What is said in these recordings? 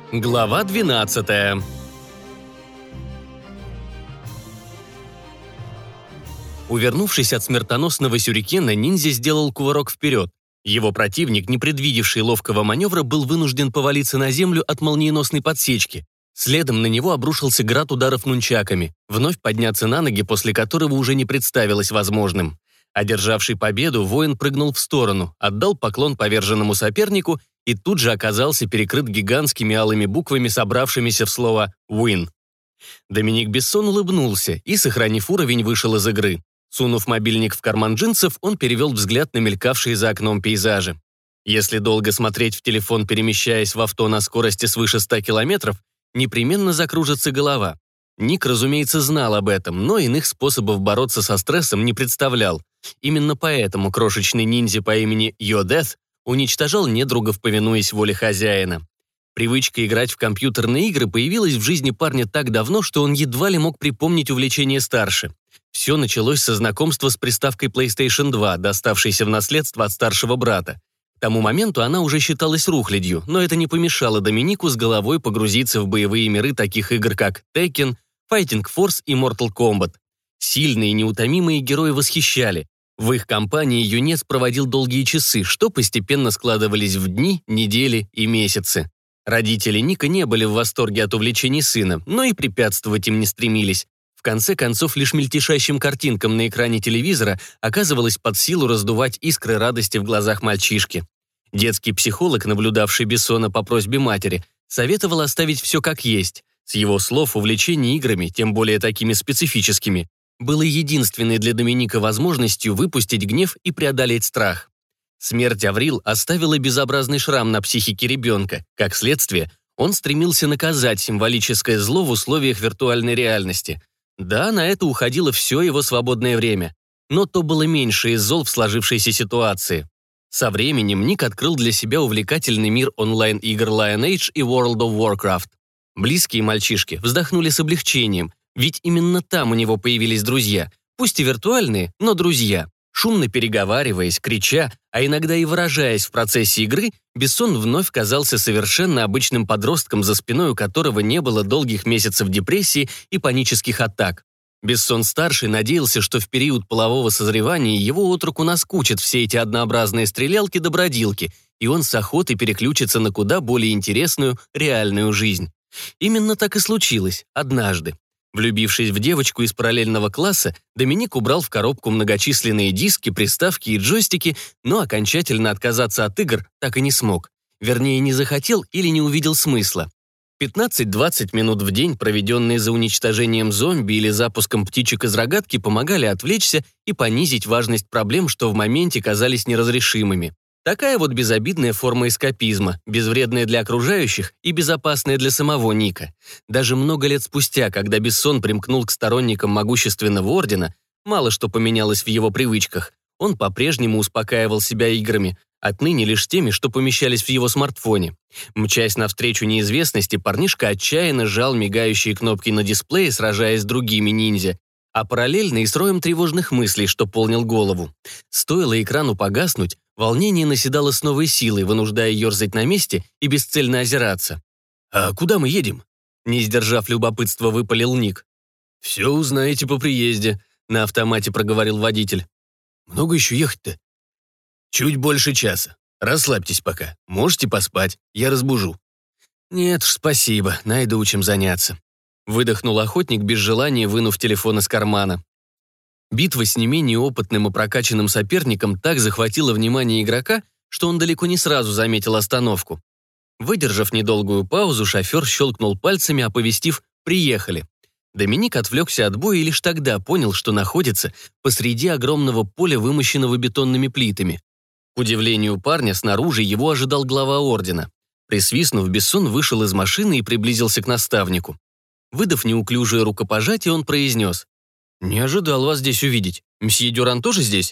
Глава 12. Увернувшись от смертоносного сюрикена, ниндзя сделал кувырок вперед. Его противник, не предвидевший ловкого маневра, был вынужден повалиться на землю от молниеносной подсечки. Следом на него обрушился град ударов нунчаками, вновь подняться на ноги, после которого уже не представилось возможным. Одержавший победу, воин прыгнул в сторону, отдал поклон поверженному сопернику и тут же оказался перекрыт гигантскими алыми буквами, собравшимися в слово «Win». Доминик Бессон улыбнулся и, сохранив уровень, вышел из игры. Сунув мобильник в карман джинсов, он перевел взгляд на мелькавшие за окном пейзажи. Если долго смотреть в телефон, перемещаясь в авто на скорости свыше 100 километров, непременно закружится голова. Ник, разумеется, знал об этом, но иных способов бороться со стрессом не представлял. Именно поэтому крошечный ниндзя по имени Йодeth уничтожал недругов, повинуясь воле хозяина. Привычка играть в компьютерные игры появилась в жизни парня так давно, что он едва ли мог припомнить увлечение старше. Все началось со знакомства с приставкой PlayStation 2, доставшейся в наследство от старшего брата. К тому моменту она уже считалась рухлядью, но это не помешало Доминику с головой погрузиться в боевые миры таких игр, как Tekken, Fighting Force и Mortal Kombat. Сильные и неутомимые герои восхищали. В их компании юнец проводил долгие часы, что постепенно складывались в дни, недели и месяцы. Родители Ника не были в восторге от увлечений сына, но и препятствовать им не стремились. В конце концов, лишь мельтешащим картинкам на экране телевизора оказывалось под силу раздувать искры радости в глазах мальчишки. Детский психолог, наблюдавший Бессона по просьбе матери, советовал оставить все как есть. С его слов, увлечение играми, тем более такими специфическими, было единственной для Доминика возможностью выпустить гнев и преодолеть страх. Смерть Аврил оставила безобразный шрам на психике ребенка. Как следствие, он стремился наказать символическое зло в условиях виртуальной реальности. Да, на это уходило все его свободное время. Но то было меньше из зол в сложившейся ситуации. Со временем Ник открыл для себя увлекательный мир онлайн-игр Lineage и World of Warcraft. Близкие мальчишки вздохнули с облегчением, ведь именно там у него появились друзья, пусть и виртуальные, но друзья. Шумно переговариваясь, крича, а иногда и выражаясь в процессе игры, Бессон вновь казался совершенно обычным подростком, за спиной у которого не было долгих месяцев депрессии и панических атак. Бессон-старший надеялся, что в период полового созревания его отроку наскучат все эти однообразные стрелялки-добродилки, и он с охотой переключится на куда более интересную, реальную жизнь. Именно так и случилось, однажды. Влюбившись в девочку из параллельного класса, Доминик убрал в коробку многочисленные диски, приставки и джойстики, но окончательно отказаться от игр так и не смог. Вернее, не захотел или не увидел смысла. 15-20 минут в день, проведенные за уничтожением зомби или запуском птичек из рогатки, помогали отвлечься и понизить важность проблем, что в моменте казались неразрешимыми. Такая вот безобидная форма эскапизма, безвредная для окружающих и безопасная для самого Ника. Даже много лет спустя, когда Бессон примкнул к сторонникам могущественного ордена, мало что поменялось в его привычках. Он по-прежнему успокаивал себя играми, отныне лишь теми, что помещались в его смартфоне. Мчась навстречу неизвестности, парнишка отчаянно жал мигающие кнопки на дисплее, сражаясь с другими ниндзя, а параллельно и с роем тревожных мыслей, что полнил голову. Стоило экрану погаснуть, волнение наседало с новой силой, вынуждая ерзать на месте и бесцельно озираться. «А куда мы едем?» Не сдержав любопытства, выпалил Ник. «Все узнаете по приезде», — на автомате проговорил водитель. «Много еще ехать-то?» «Чуть больше часа. Расслабьтесь пока. Можете поспать. Я разбужу». «Нет уж, спасибо. Найду чем заняться». Выдохнул охотник без желания, вынув телефон из кармана. Битва с не менее опытным и прокачанным соперником так захватила внимание игрока, что он далеко не сразу заметил остановку. Выдержав недолгую паузу, шофер щелкнул пальцами, оповестив «приехали». Доминик отвлекся от боя и лишь тогда понял, что находится посреди огромного поля, вымощенного бетонными плитами. К удивлению парня, снаружи его ожидал глава ордена. Присвистнув, Бессон вышел из машины и приблизился к наставнику. Выдав неуклюжее рукопожатие, он произнес: «Не ожидал вас здесь увидеть. Мсье Дюран тоже здесь?»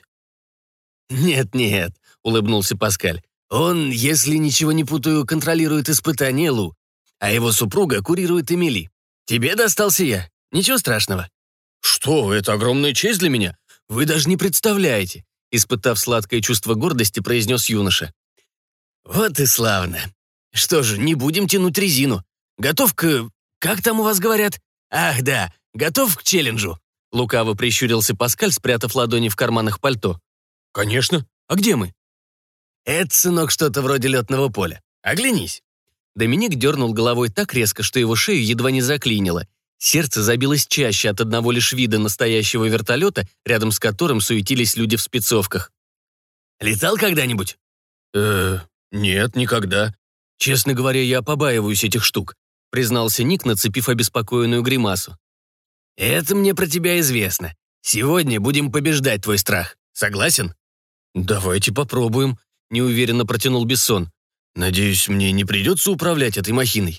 «Нет», — улыбнулся Паскаль. «Он, если ничего не путаю, контролирует испытание Лу, а его супруга курирует Эмили. Тебе достался я. Ничего страшного». «Что, это огромная честь для меня. Вы даже не представляете», — испытав сладкое чувство гордости, произнес юноша. «Вот и славно. Что же, не будем тянуть резину. Готов к... Как там у вас говорят? Ах, да, готов к челленджу. Лукаво прищурился Паскаль, спрятав ладони в карманах пальто. Конечно. А где мы? Это, сынок, что-то вроде летного поля. Оглянись. Доминик дернул головой так резко, что его шею едва не заклинило. Сердце забилось чаще от одного лишь вида настоящего вертолета, рядом с которым суетились люди в спецовках. Летал когда-нибудь? Нет, никогда. Честно говоря, я побаиваюсь этих штук, признался Ник, нацепив обеспокоенную гримасу. Это мне про тебя известно. Сегодня будем побеждать твой страх. Согласен? Давайте попробуем, неуверенно протянул Бессон. Надеюсь, мне не придется управлять этой махиной.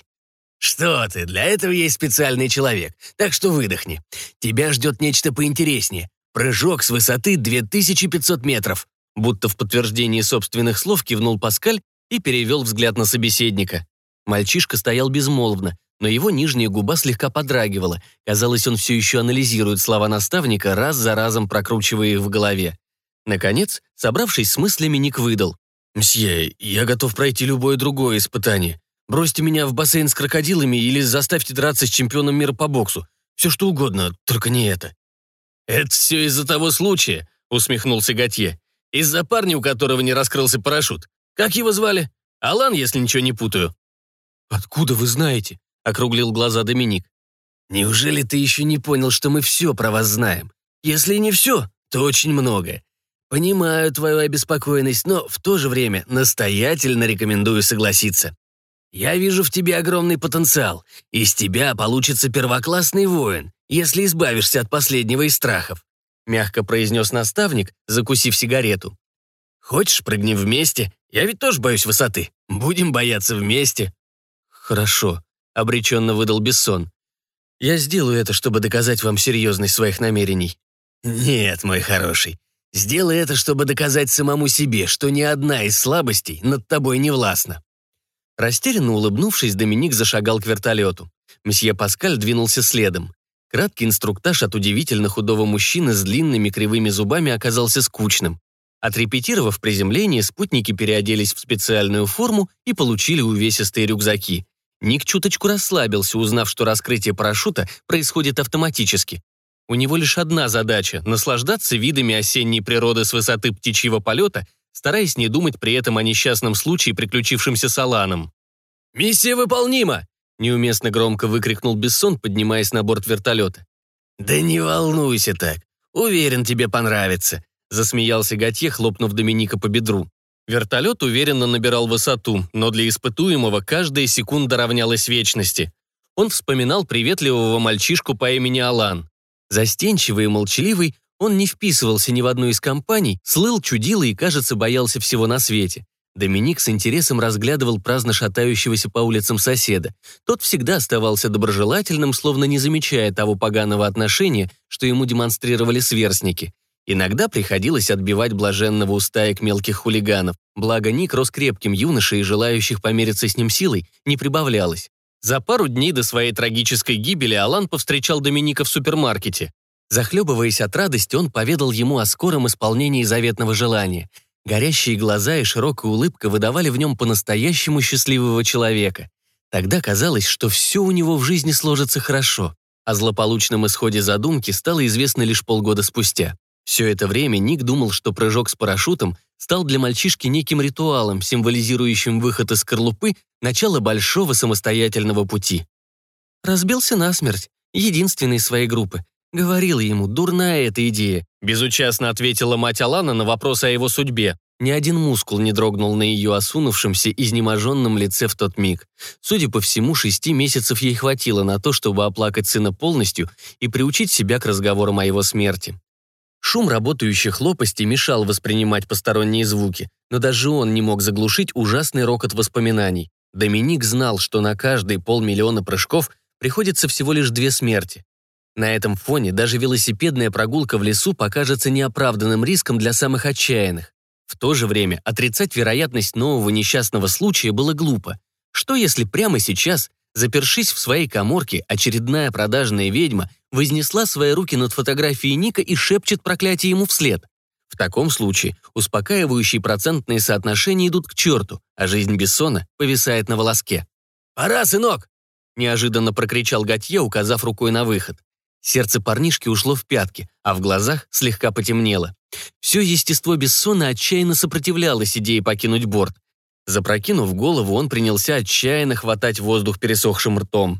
Что ты, для этого есть специальный человек, так что выдохни. Тебя ждет нечто поинтереснее. Прыжок с высоты 2500 метров. Будто в подтверждении собственных слов кивнул Паскаль и перевел взгляд на собеседника. Мальчишка стоял безмолвно, но его нижняя губа слегка подрагивала. Казалось, он все еще анализирует слова наставника, раз за разом прокручивая их в голове. Наконец, собравшись с мыслями, Ник выдал. «Мсье, я готов пройти любое другое испытание. Бросьте меня в бассейн с крокодилами или заставьте драться с чемпионом мира по боксу. Все что угодно, только не это». «Это все из-за того случая», — усмехнулся Готье. «Из-за парня, у которого не раскрылся парашют. Как его звали? Алан, если ничего не путаю». «Откуда вы знаете?» — округлил глаза Доминик. «Неужели ты еще не понял, что мы все про вас знаем? Если не все, то очень многое. Понимаю твою обеспокоенность, но в то же время настоятельно рекомендую согласиться. Я вижу в тебе огромный потенциал. Из тебя получится первоклассный воин, если избавишься от последнего из страхов», мягко произнес наставник, закусив сигарету. «Хочешь, прыгнем вместе? Я ведь тоже боюсь высоты. Будем бояться вместе». «Хорошо», — обреченно выдал Бессон. «Я сделаю это, чтобы доказать вам серьезность своих намерений». «Нет, мой хороший. Сделай это, чтобы доказать самому себе, что ни одна из слабостей над тобой не властна». Растерянно улыбнувшись, Доминик зашагал к вертолету. Мсье Паскаль двинулся следом. Краткий инструктаж от удивительно худого мужчины с длинными кривыми зубами оказался скучным. Отрепетировав приземление, спутники переоделись в специальную форму и получили увесистые рюкзаки. Ник чуточку расслабился, узнав, что раскрытие парашюта происходит автоматически. У него лишь одна задача – наслаждаться видами осенней природы с высоты птичьего полета, стараясь не думать при этом о несчастном случае, приключившемся с Аланом. «Миссия выполнима!» – неуместно громко выкрикнул Бессон, поднимаясь на борт вертолета. «Да не волнуйся так. Уверен, тебе понравится», – засмеялся Готье, хлопнув Доминика по бедру. Вертолет уверенно набирал высоту, но для испытуемого каждая секунда равнялась вечности. Он вспоминал приветливого мальчишку по имени Алан. Застенчивый и молчаливый, он не вписывался ни в одну из компаний, слыл чудилой и, кажется, боялся всего на свете. Доминик с интересом разглядывал праздно шатающегося по улицам соседа. Тот всегда оставался доброжелательным, словно не замечая того поганого отношения, что ему демонстрировали сверстники. Иногда приходилось отбивать блаженного у стаек мелких хулиганов, благо Ник рос крепким юношей и желающих помериться с ним силой не прибавлялось. За пару дней до своей трагической гибели Алан повстречал Доминика в супермаркете. Захлебываясь от радости, он поведал ему о скором исполнении заветного желания. Горящие глаза и широкая улыбка выдавали в нем по-настоящему счастливого человека. Тогда казалось, что все у него в жизни сложится хорошо. О злополучном исходе задумки стало известно лишь полгода спустя. Все это время Ник думал, что прыжок с парашютом стал для мальчишки неким ритуалом, символизирующим выход из скорлупы, начало большого самостоятельного пути. Разбился насмерть, единственный из своей группы. Говорила ему, дурная эта идея. Безучастно ответила мать Алана на вопрос о его судьбе. Ни один мускул не дрогнул на ее осунувшемся, изнеможенном лице в тот миг. Судя по всему, 6 месяцев ей хватило на то, чтобы оплакать сына полностью и приучить себя к разговорам о его смерти. Шум работающих лопастей мешал воспринимать посторонние звуки, но даже он не мог заглушить ужасный рокот воспоминаний. Доминик знал, что на каждые 500 000 прыжков приходится всего лишь 2 смерти. На этом фоне даже велосипедная прогулка в лесу покажется неоправданным риском для самых отчаянных. В то же время отрицать вероятность нового несчастного случая было глупо. Что если прямо сейчас, запершись в своей каморке, очередная продажная ведьма вознесла свои руки над фотографией Ника и шепчет проклятие ему вслед? В таком случае успокаивающие процентные соотношения идут к черту, а жизнь Бессона повисает на волоске. «Пора, сынок!» – неожиданно прокричал Готье, указав рукой на выход. Сердце парнишки ушло в пятки, а в глазах слегка потемнело. Все естество Бессона отчаянно сопротивлялось идее покинуть борт. Запрокинув голову, он принялся отчаянно хватать воздух пересохшим ртом.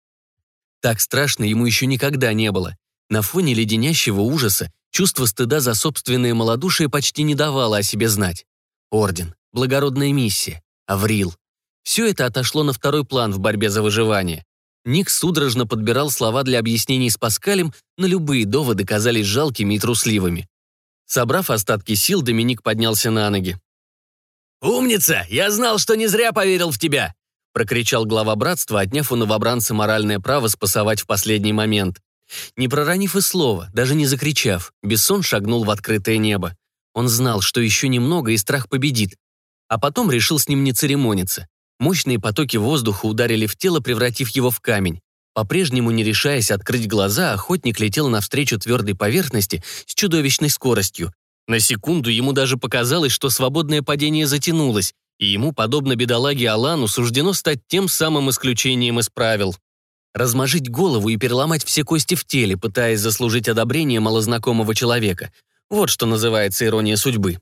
Так страшно ему еще никогда не было. На фоне леденящего ужаса чувство стыда за собственное малодушие почти не давало о себе знать. Орден, благородная миссия, Аврил. Все это отошло на второй план в борьбе за выживание. Ник судорожно подбирал слова для объяснений с Паскалем, но любые доводы казались жалкими и трусливыми. Собрав остатки сил, Доминик поднялся на ноги. «Умница! Я знал, что не зря поверил в тебя!» прокричал глава братства, отняв у новобранца моральное право спасовать в последний момент. Не проронив и слова, даже не закричав, Бессон шагнул в открытое небо. Он знал, что еще немного и страх победит. А потом решил с ним не церемониться. Мощные потоки воздуха ударили в тело, превратив его в камень. По-прежнему не решаясь открыть глаза, охотник летел навстречу твердой поверхности с чудовищной скоростью. На секунду ему даже показалось, что свободное падение затянулось, и ему, подобно бедолаге Алану, суждено стать тем самым исключением из правил. Размажить голову и переломать все кости в теле, пытаясь заслужить одобрение малознакомого человека. Вот что называется ирония судьбы.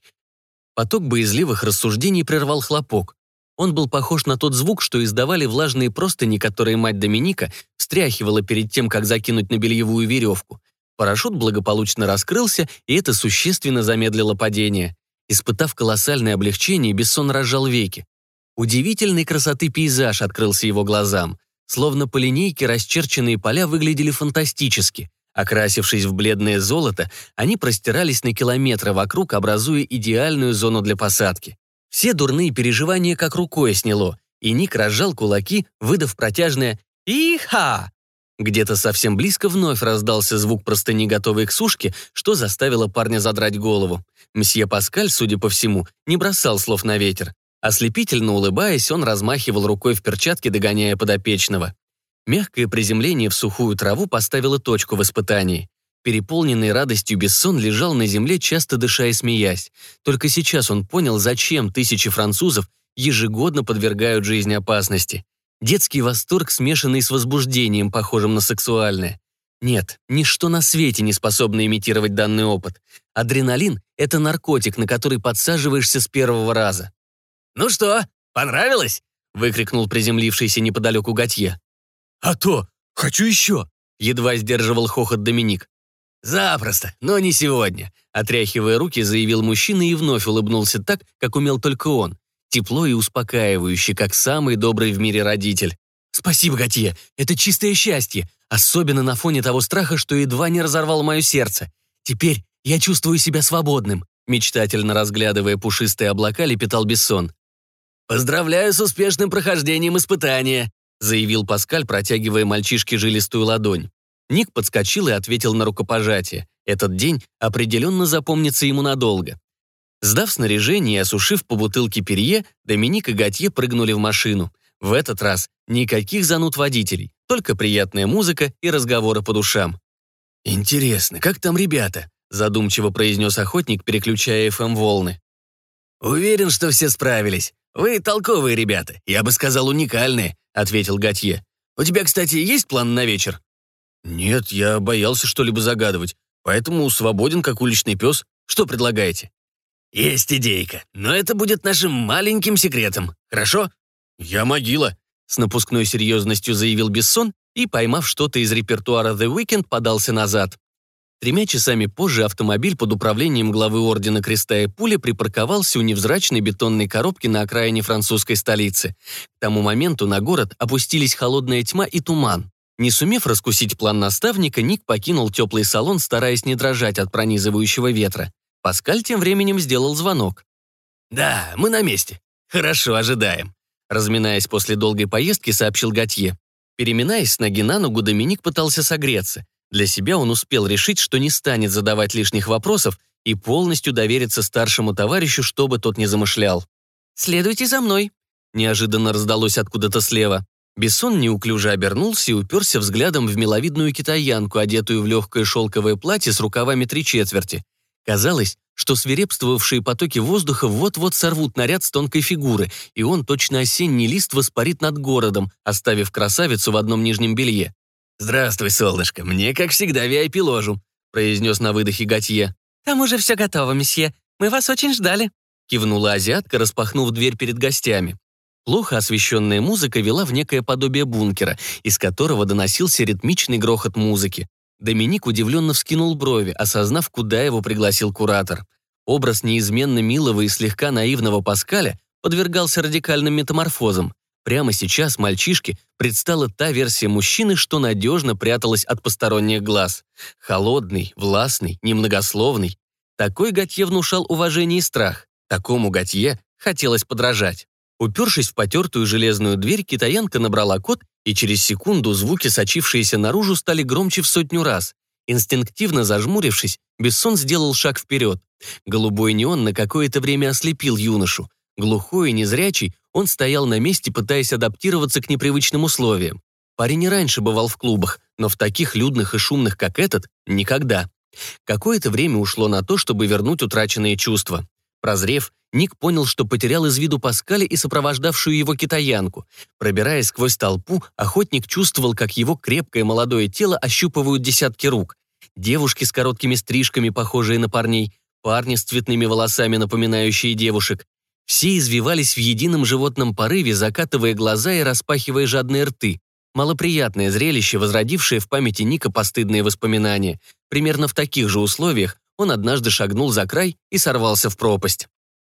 Поток боязливых рассуждений прервал хлопок. Он был похож на тот звук, что издавали влажные простыни, которые мать Доминика встряхивала перед тем, как закинуть на бельевую веревку. Парашют благополучно раскрылся, и это существенно замедлило падение. Испытав колоссальное облегчение, Бессон разжал веки. Удивительной красоты пейзаж открылся его глазам. Словно по линейке расчерченные поля выглядели фантастически. Окрасившись в бледное золото, они простирались на километры вокруг, образуя идеальную зону для посадки. Все дурные переживания как рукой сняло, и Ник разжал кулаки, выдав протяжное «Иха!». Где-то совсем близко вновь раздался звук простыни, готовой к сушке, что заставило парня задрать голову. Мсье Паскаль, судя по всему, не бросал слов на ветер. Ослепительно улыбаясь, он размахивал рукой в перчатке, догоняя подопечного. Мягкое приземление в сухую траву поставило точку в испытании. Переполненный радостью Бессон лежал на земле, часто дыша и смеясь. Только сейчас он понял, зачем тысячи французов ежегодно подвергают жизни опасности. Детский восторг, смешанный с возбуждением, похожим на сексуальное. Нет, ничто на свете не способно имитировать данный опыт. Адреналин – это наркотик, на который подсаживаешься с первого раза. «Ну что, понравилось?» – выкрикнул приземлившийся неподалеку Готье. «А то! Хочу еще!» – едва сдерживал хохот Доминик. «Запросто, но не сегодня», – отряхивая руки, заявил мужчина и вновь улыбнулся так, как умел только он. Тепло и успокаивающе, как самый добрый в мире родитель. «Спасибо, Готье, это чистое счастье, особенно на фоне того страха, что едва не разорвал мое сердце. Теперь я чувствую себя свободным», – мечтательно разглядывая пушистые облака, лепетал Бессон. «Поздравляю с успешным прохождением испытания», – заявил Паскаль, протягивая мальчишке жилистую ладонь. Ник подскочил и ответил на рукопожатие. Этот день определенно запомнится ему надолго. Сдав снаряжение и осушив по бутылке Перье, Доминик и Готье прыгнули в машину. В этот раз никаких зануд водителей, только приятная музыка и разговоры по душам. «Интересно, как там ребята?» – задумчиво произнес охотник, переключая FM-волны. «Уверен, что все справились. Вы толковые ребята, я бы сказал, уникальные», – ответил Готье. «У тебя, кстати, есть план на вечер?» «Нет, я боялся что-либо загадывать, поэтому свободен, как уличный пес. Что предлагаете?» «Есть идейка, но это будет нашим маленьким секретом, хорошо?» «Я могила», — с напускной серьезностью заявил Бессон и, поймав что-то из репертуара The Weeknd, подался назад. 3 часами позже автомобиль под управлением главы Ордена Креста и Пули припарковался у невзрачной бетонной коробки на окраине французской столицы. К тому моменту на город опустились холодная тьма и туман. Не сумев раскусить план наставника, Ник покинул теплый салон, стараясь не дрожать от пронизывающего ветра. Паскаль тем временем сделал звонок. «Да, мы на месте. Хорошо, ожидаем», — разминаясь после долгой поездки, сообщил Готье. Переминаясь с ноги на ногу, Доминик пытался согреться. Для себя он успел решить, что не станет задавать лишних вопросов и полностью довериться старшему товарищу, что бы тот ни замышлял. «Следуйте за мной», — неожиданно раздалось откуда-то слева. Бессон неуклюже обернулся и уперся взглядом в миловидную китаянку, одетую в легкое шелковое платье с рукавами 3/4. Казалось, что свирепствовавшие потоки воздуха вот-вот сорвут наряд с тонкой фигуры, и он, точно осенний лист, воспарит над городом, оставив красавицу в одном нижнем белье. «Здравствуй, солнышко, мне, как всегда, VIP-ложу», произнес на выдохе Готье. «Там уже все готово, месье. Мы вас очень ждали», кивнула азиатка, распахнув дверь перед гостями. Плохо освещенная музыка вела в некое подобие бункера, из которого доносился ритмичный грохот музыки. Доминик удивленно вскинул брови, осознав, куда его пригласил куратор. Образ неизменно милого и слегка наивного Паскаля подвергался радикальным метаморфозам. Прямо сейчас мальчишке предстала та версия мужчины, что надежно пряталась от посторонних глаз. Холодный, властный, немногословный. Такой Готье внушал уважение и страх. Такому Готье хотелось подражать. Упершись в потертую железную дверь, китаянка набрала код, и через секунду звуки, сочившиеся наружу, стали громче в 100 раз. Инстинктивно зажмурившись, Бессон сделал шаг вперед. Голубой неон на какое-то время ослепил юношу. Глухой и незрячий, он стоял на месте, пытаясь адаптироваться к непривычным условиям. Парень и раньше бывал в клубах, но в таких людных и шумных, как этот, никогда. Какое-то время ушло на то, чтобы вернуть утраченные чувства. Прозрев, Ник понял, что потерял из виду Паскаля и сопровождавшую его китаянку. Пробираясь сквозь толпу, охотник чувствовал, как его крепкое молодое тело ощупывают десятки рук. Девушки с короткими стрижками, похожие на парней, парни с цветными волосами, напоминающие девушек. Все извивались в едином животном порыве, закатывая глаза и распахивая жадные рты. Малоприятное зрелище, возродившее в памяти Ника постыдные воспоминания. Примерно в таких же условиях он однажды шагнул за край и сорвался в пропасть.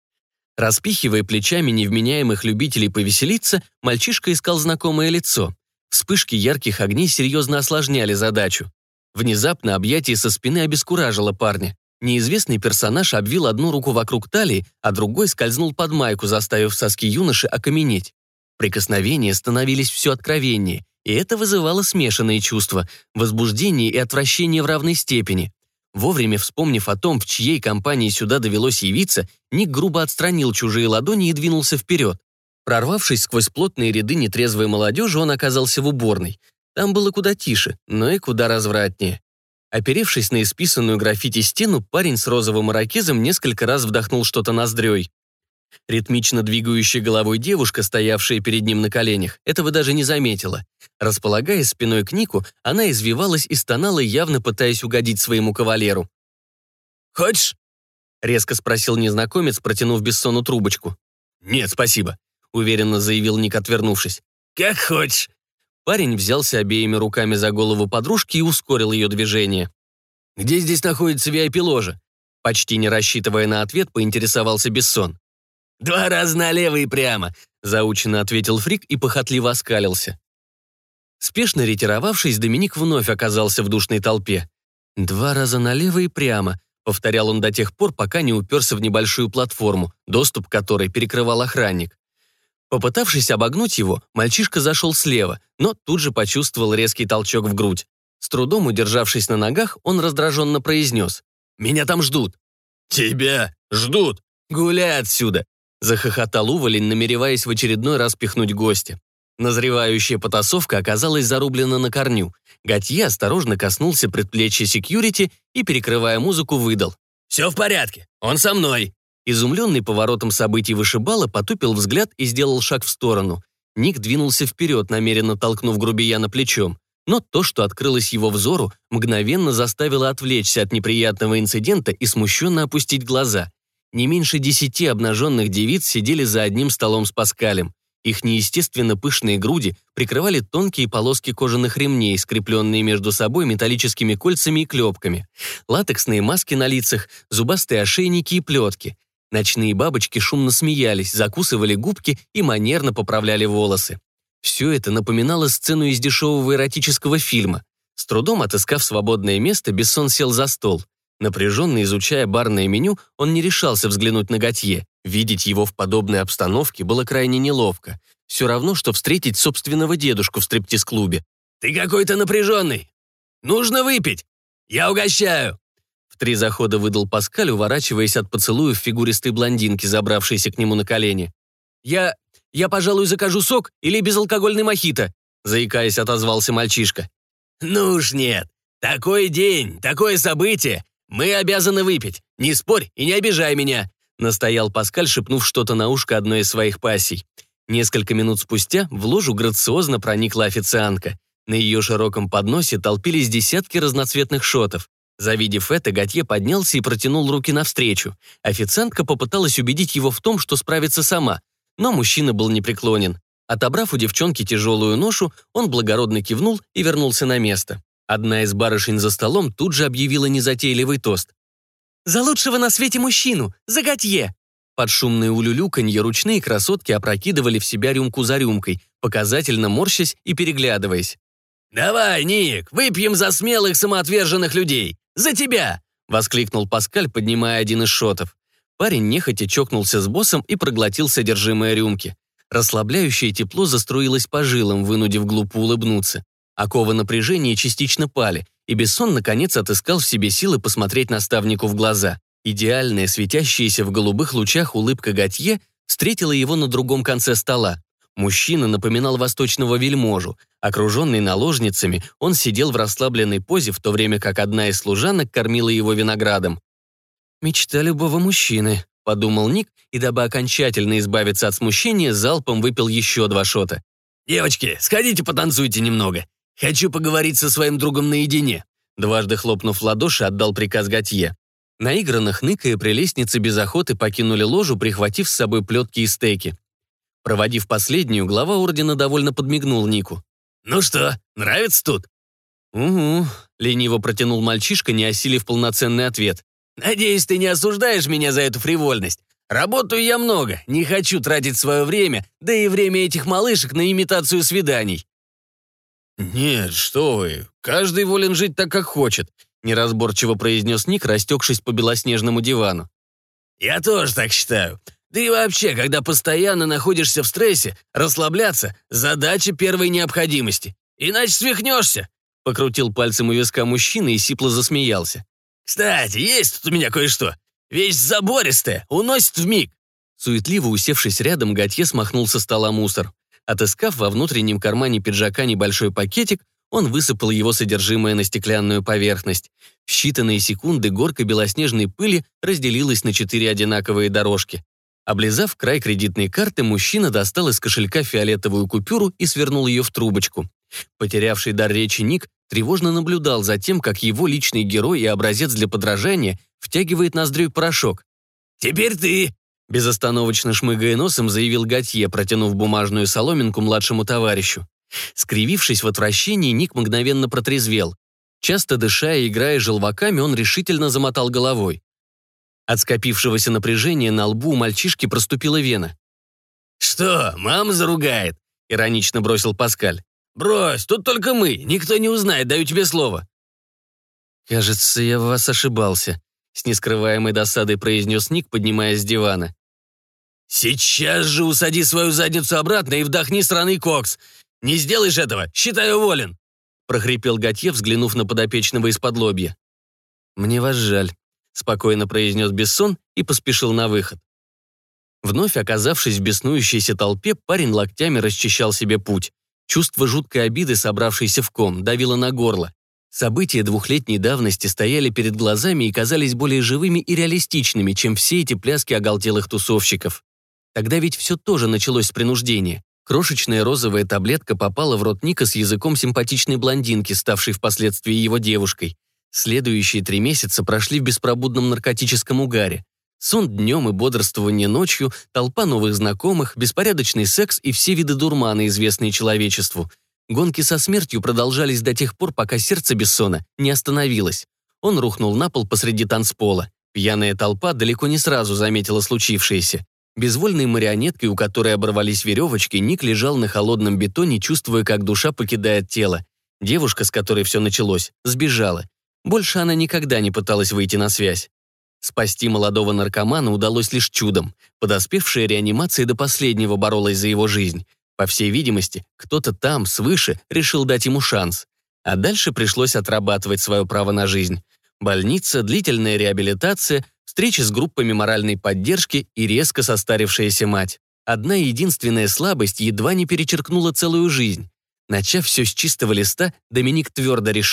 Распихивая плечами невменяемых любителей повеселиться, мальчишка искал знакомое лицо. Вспышки ярких огней серьезно осложняли задачу. Внезапно объятие со спины обескуражило парня. Неизвестный персонаж обвил одну руку вокруг талии, а другой скользнул под майку, заставив соски юноши окаменеть. Прикосновения становились все откровеннее, и это вызывало смешанные чувства, возбуждение и отвращение в равной степени. Вовремя вспомнив о том, в чьей компании сюда довелось явиться, Ник грубо отстранил чужие ладони и двинулся вперед. Прорвавшись сквозь плотные ряды нетрезвой молодежи, он оказался в уборной. Там было куда тише, но и куда развратнее. Оперевшись на исписанную граффити стену, парень с розовым ирокезом несколько раз вдохнул что-то ноздрёй. Ритмично двигающая головой девушка, стоявшая перед ним на коленях, этого даже не заметила. Располагаясь спиной к Нику, она извивалась и стонала, явно пытаясь угодить своему кавалеру. «Хочешь?» — резко спросил незнакомец, протянув Бессону трубочку. «Нет, спасибо», — уверенно заявил Ник, отвернувшись. «Как хочешь». Парень взялся обеими руками за голову подружки и ускорил ее движение. «Где здесь находится VIP-ложа?» Почти не рассчитывая на ответ, поинтересовался Бессон. 2 раза налево и прямо», — заученно ответил Фрик и похотливо оскалился. Спешно ретировавшись, Доминик вновь оказался в душной толпе. 2 раза налево и прямо, — повторял он до тех пор, пока не уперся в небольшую платформу, доступ к которой перекрывал охранник. Попытавшись обогнуть его, мальчишка зашел слева, но тут же почувствовал резкий толчок в грудь. С трудом удержавшись на ногах, он раздраженно произнес: «Меня там ждут». «Тебя ждут? Гуляй отсюда!» — захохотал уволень, намереваясь в очередной раз пихнуть гостя. Назревающая потасовка оказалась зарублена на корню. Готье осторожно коснулся предплечья секьюрити и, перекрывая музыку, выдал: «Все в порядке, он со мной». Изумленный поворотом событий вышибала потупил взгляд и сделал шаг в сторону. Ник двинулся вперед, намеренно толкнув грубияна плечом. Но то, что открылось его взору, мгновенно заставило отвлечься от неприятного инцидента и смущенно опустить глаза. Не меньше 10 обнаженных девиц сидели за одним столом с Паскалем. Их неестественно пышные груди прикрывали тонкие полоски кожаных ремней, скрепленные между собой металлическими кольцами и клепками, латексные маски на лицах, зубастые ошейники и плетки. Ночные бабочки шумно смеялись, закусывали губки и манерно поправляли волосы. Все это напоминало сцену из дешевого эротического фильма. С трудом отыскав свободное место, Бессон сел за стол. Напряженно изучая барное меню, он не решался взглянуть на Готье. Видеть его в подобной обстановке было крайне неловко. Все равно, что встретить собственного дедушку в стриптиз-клубе. «Ты какой-то напряженный. Нужно выпить. Я угощаю». В 3 захода выдал Паскаль, уворачиваясь от поцелуев фигуристой блондинки, забравшейся к нему на колени. Я, пожалуй, закажу сок или безалкогольный мохито», заикаясь, отозвался мальчишка. «Ну уж нет. Такой день, такое событие. мы обязаны выпить. Не спорь и не обижай меня», — настоял Паскаль, шепнув что-то на ушко одной из своих пассий. Несколько минут спустя в ложу грациозно проникла официантка. На ее широком подносе толпились десятки разноцветных шотов. Завидев это, Готье поднялся и протянул руки навстречу. Официантка попыталась убедить его в том, что справится сама, но мужчина был непреклонен. Отобрав у девчонки тяжелую ношу, он благородно кивнул и вернулся на место. Одна из барышень за столом тут же объявила незатейливый тост. «За лучшего на свете мужчину! За Готье!» Под шумное улюлюканье ручные красотки опрокидывали в себя рюмку за рюмкой, показательно морщась и переглядываясь. «Давай, Ник, выпьем за смелых самоотверженных людей! За тебя!» — воскликнул Паскаль, поднимая один из шотов. Парень нехотя чокнулся с боссом и проглотил содержимое рюмки. Расслабляющее тепло заструилось по жилам, вынудив глупо улыбнуться. Оковы напряжения частично пали, и Бессон наконец отыскал в себе силы посмотреть наставнику в глаза. Идеальная, светящаяся в голубых лучах улыбка Готье встретила его на другом конце стола. Мужчина напоминал восточного вельможу. Окруженный наложницами, он сидел в расслабленной позе, в то время как одна из служанок кормила его виноградом. «Мечта любого мужчины», — подумал Ник, и дабы окончательно избавиться от смущения, залпом выпил еще 2 шота. «Девочки, сходите потанцуйте немного. Хочу поговорить со своим другом наедине», — дважды хлопнув в ладоши, отдал приказ Готье. Наигранно хныкая, прелестницы без охоты покинули ложу, прихватив с собой плетки и стейки. Проводив последнюю, глава ордена довольно подмигнул Нику. «Ну что, нравится тут?» «Угу», — лениво протянул мальчишка, не осилив полноценный ответ. «Надеюсь, ты не осуждаешь меня за эту фривольность. Работаю я много, не хочу тратить свое время, да и время этих малышек на имитацию свиданий». «Нет, что вы, каждый волен жить так, как хочет», — неразборчиво произнес Ник, растекшись по белоснежному дивану. «Я тоже так считаю. Да и вообще, когда постоянно находишься в стрессе, расслабляться — задача первой необходимости. Иначе свихнешься», — покрутил пальцем у виска мужчины и сипло засмеялся. «Кстати, есть тут у меня кое-что. Вещь забористая, уносит вмиг». Суетливо усевшись рядом, Готье смахнул со стола мусор. Отыскав во внутреннем кармане пиджака небольшой пакетик, он высыпал его содержимое на стеклянную поверхность. В считанные секунды горка белоснежной пыли разделилась на 4 одинаковые дорожки. Облизав край кредитной карты, мужчина достал из кошелька фиолетовую купюру и свернул ее в трубочку. Потерявший дар речи Ник тревожно наблюдал за тем, как его личный герой и образец для подражания втягивает ноздрёй порошок. «Теперь ты!» Безостановочно шмыгая носом, заявил Готье, протянув бумажную соломинку младшему товарищу. Скривившись в отвращении, Ник мгновенно протрезвел. Часто дыша и играя желваками, он решительно замотал головой. От скопившегося напряжения на лбу у мальчишки проступила вена. «Что, мама заругает?» — иронично бросил Паскаль. «Брось, тут только мы, никто не узнает, даю тебе слово». «Кажется, я в вас ошибался», — с нескрываемой досадой произнес Ник, поднимаясь с дивана. «Сейчас же усади свою задницу обратно и вдохни сраный кокс. Не сделаешь этого, считай уволен», — прохрипел Готье, взглянув на подопечного из-подлобья. «Мне вас жаль», — спокойно произнес Бессон и поспешил на выход. Вновь оказавшись в беснующейся толпе, парень локтями расчищал себе путь. Чувство жуткой обиды, собравшейся в ком, давило на горло. События 2-летней давности стояли перед глазами и казались более живыми и реалистичными, чем все эти пляски оголтелых тусовщиков. Тогда ведь все тоже началось с принуждения. Крошечная розовая таблетка попала в рот Ника с языком симпатичной блондинки, ставшей впоследствии его девушкой. Следующие 3 месяца прошли в беспробудном наркотическом угаре. Сон днем и бодрствование ночью, толпа новых знакомых, беспорядочный секс и все виды дурмана, известные человечеству. Гонки со смертью продолжались до тех пор, пока сердце Бессона не остановилось. Он рухнул на пол посреди танцпола. Пьяная толпа далеко не сразу заметила случившееся. Безвольной марионеткой, у которой оборвались веревочки, Ник лежал на холодном бетоне, чувствуя, как душа покидает тело. Девушка, с которой все началось, сбежала. Больше она никогда не пыталась выйти на связь. Спасти молодого наркомана удалось лишь чудом. Подоспевшая реанимация до последнего боролась за его жизнь. По всей видимости, кто-то там, свыше, решил дать ему шанс. А дальше пришлось отрабатывать свое право на жизнь. Больница, длительная реабилитация, встречи с группами моральной поддержки и резко состарившаяся мать. Одна единственная слабость едва не перечеркнула целую жизнь. Начав все с чистого листа, Доминик твердо решил: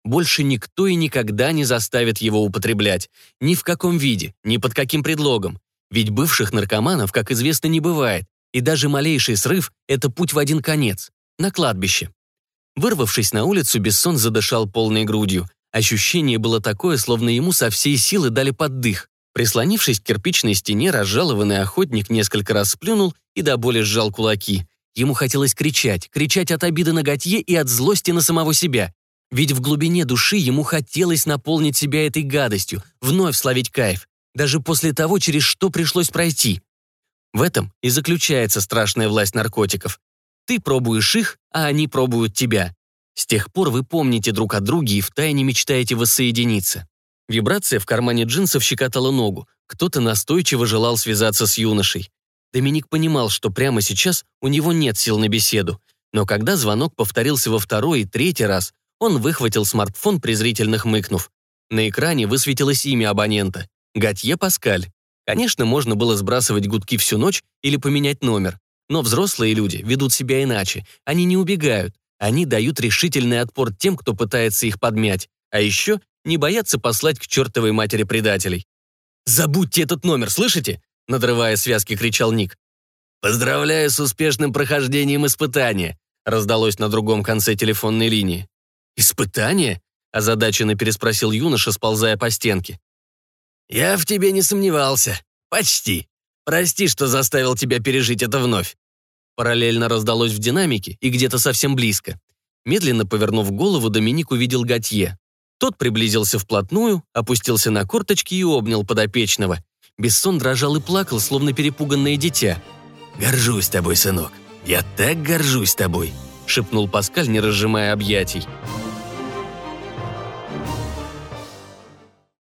Больше никто и никогда не заставит его употреблять. Ни в каком виде, ни под каким предлогом. Ведь бывших наркоманов, как известно, не бывает. И даже малейший срыв – это путь в один конец – на кладбище. Вырвавшись на улицу, Бессон задышал полной грудью. Ощущение было такое, словно ему со всей силы дали поддых. Прислонившись к кирпичной стене, разжалованный охотник несколько раз сплюнул и до боли сжал кулаки. Ему хотелось кричать от обиды на Готье и от злости на самого себя. Ведь в глубине души ему хотелось наполнить себя этой гадостью, вновь словить кайф, даже после того, через что пришлось пройти. В этом и заключается страшная власть наркотиков. Ты пробуешь их, а они пробуют тебя. С тех пор вы помните друг о друге и втайне мечтаете воссоединиться. Вибрация в кармане джинсов щекотала ногу. Кто-то настойчиво желал связаться с юношей. Доминик понимал, что прямо сейчас у него нет сил на беседу. Но когда звонок повторился во второй и третий раз, он выхватил смартфон, презрительно хмыкнув. На экране высветилось имя абонента – Готье Паскаль. Конечно, можно было сбрасывать гудки всю ночь или поменять номер. Но взрослые люди ведут себя иначе. Они не убегают. Они дают решительный отпор тем, кто пытается их подмять. А еще не боятся послать к чертовой матери предателей. «Забудьте этот номер, слышите?» – надрывая связки, кричал Ник. «Поздравляю с успешным прохождением испытания», – раздалось на другом конце телефонной линии. «Испытание?» – озадаченно переспросил юноша, сползая по стенке. «Я в тебе не сомневался. Почти. Прости, что заставил тебя пережить это вновь». Параллельно раздалось в динамике и где-то совсем близко. Медленно повернув голову, Доминик увидел Готье. Тот приблизился вплотную, опустился на корточки и обнял подопечного. Бессон дрожал и плакал, словно перепуганное дитя. «Горжусь тобой, сынок. Я так горжусь тобой», — шепнул Паскаль, не разжимая объятий.